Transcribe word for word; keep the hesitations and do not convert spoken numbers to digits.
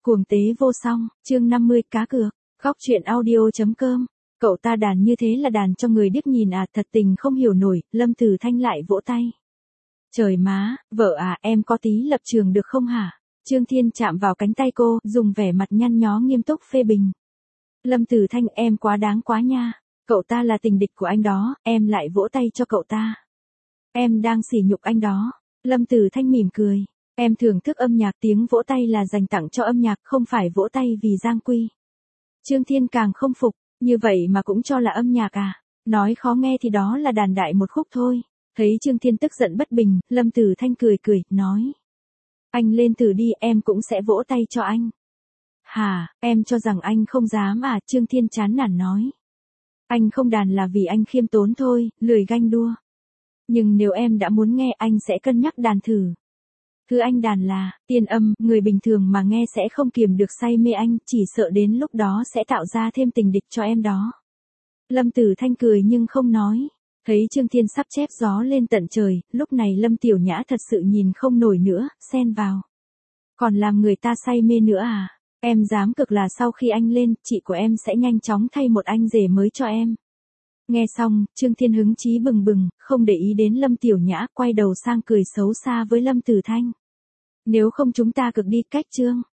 Cuồng tế vô song, chương năm mươi, cá cược, góc truyện audio.com. Cậu ta đàn như thế là đàn cho người điếc nhìn à, thật tình không hiểu nổi. Lâm Tử Thanh lại vỗ tay. Trời má, vợ à, em có tí lập trường được không hả? Trương Thiên chạm vào cánh tay cô, dùng vẻ mặt nhăn nhó nghiêm túc phê bình. Lâm Tử Thanh, em quá đáng quá nha. Cậu ta là tình địch của anh đó, em lại vỗ tay cho cậu ta. Em đang sỉ nhục anh đó. Lâm Tử Thanh mỉm cười. Em thưởng thức âm nhạc, tiếng vỗ tay là dành tặng cho âm nhạc, không phải vỗ tay vì Giang Quy. Trương Thiên càng không phục, như vậy mà cũng cho là âm nhạc à? Nói khó nghe thì đó là đàn đại một khúc thôi. Thấy Trương Thiên tức giận bất bình, Lâm Tử Thanh cười cười, nói. Anh lên thử đi, em cũng sẽ vỗ tay cho anh. Hả, em cho rằng anh không dám à? Trương Thiên chán nản nói. Anh không đàn là vì anh khiêm tốn thôi, lười ganh đua. Nhưng nếu em đã muốn nghe, anh sẽ cân nhắc đàn thử. Thứ anh đàn là tiên âm, người bình thường mà nghe sẽ không kiềm được say mê anh, chỉ sợ đến lúc đó sẽ tạo ra thêm tình địch cho em đó. Lâm Tử Thanh cười nhưng không nói. Thấy Trương Thiên sắp chép gió lên tận trời, lúc này Lâm Tiểu Nhã thật sự nhìn không nổi nữa, xen vào. Còn làm người ta say mê nữa à? Em dám cực là sau khi anh lên, chị của em sẽ nhanh chóng thay một anh rể mới cho em. Nghe xong, Trương Thiên hứng chí bừng bừng, không để ý đến Lâm Tiểu Nhã, quay đầu sang cười xấu xa với Lâm Tử Thanh. Nếu không chúng ta cực đi, cách Trương.